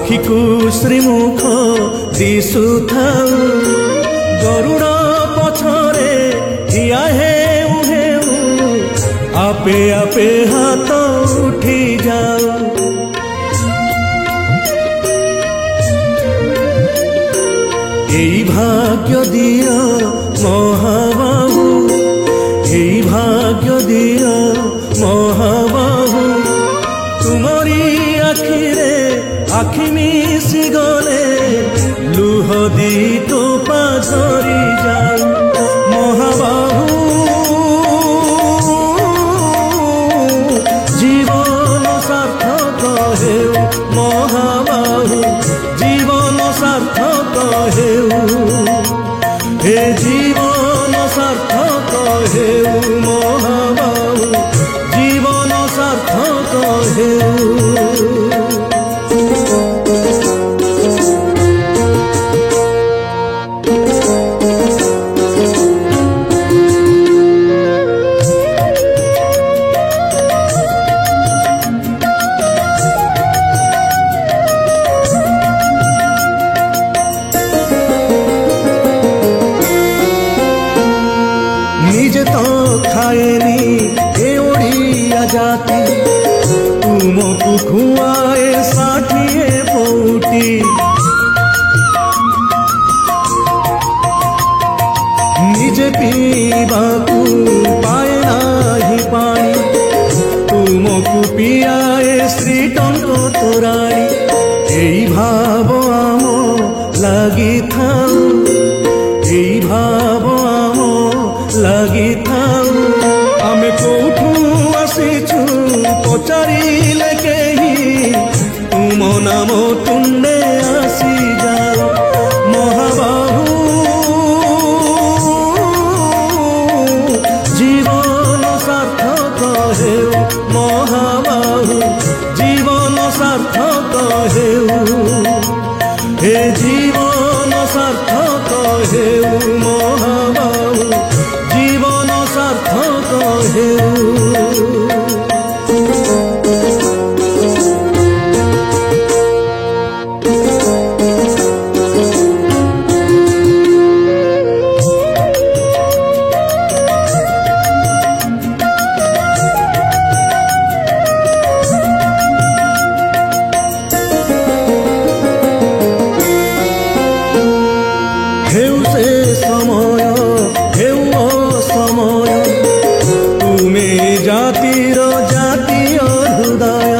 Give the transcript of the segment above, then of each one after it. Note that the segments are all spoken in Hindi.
आखिकु श्रीमुख दिशुथाउ गरुड़ पछरे ठिया हेउ हेउ आपे आपे हाथ उठी जाऊ। एई भाग्य दियो महाबाहु, एई भाग्य दियो महाबाहु, तुमरी आखिरे आखि मिसी गले लुह दी तो पाझरी जाऊ। महाबाहु जीवन सार्थक हेउ, महाबाहु जीवन सार्थक हेउ, हे जीवन सार्थक हेउ, महाबाहु जीवन सार्थक हेउ। निजे तो खाएनी ए ओडिया जाति, तुमको खुआए षाठिए पौटी। निजे पीबाकू पाए नाही पानी, तुमको पियाए श्रीटंक तोराणी। एई भाव आम लगी थाऊ, एई भाव आम लगी थाऊ। आमे कोठू आसीछु पचारिले केही, तुम नाम तुंडे आसी जाओ। महाबाहु जीवन सार्थक हेउ, महाबाहु जीवन सार्थक हेउ, हे जीवन सार्थक हेउ, महाबाहु जीवन सार्थक हेउ। हेउ से समय हेउ असमय, तुमे जातिर जातीय हृदय।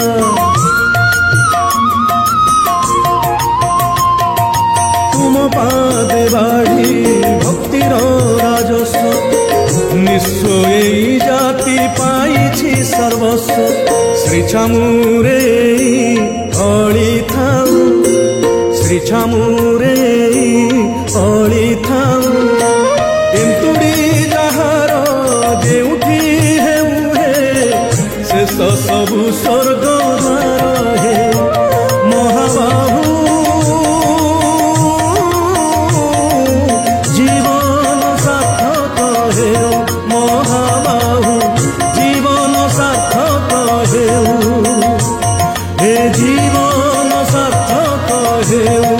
तुम पादे बाढ़ी भक्तिर राजस्व, निश्चय एई जाति पाइछि सर्वस्व। श्री छामुरे अळी थाऊ, श्री छामुरे अळी थाऊ। एंतुड़ी जहार जेउठी हेउ हे, शेष सबु स्वर्ग द्वार हे। महाबाहु जीवन सार्थक हेउ, महाबाहु जीवन सार्थक हेउ, हे जीवन सार्थक हेउ।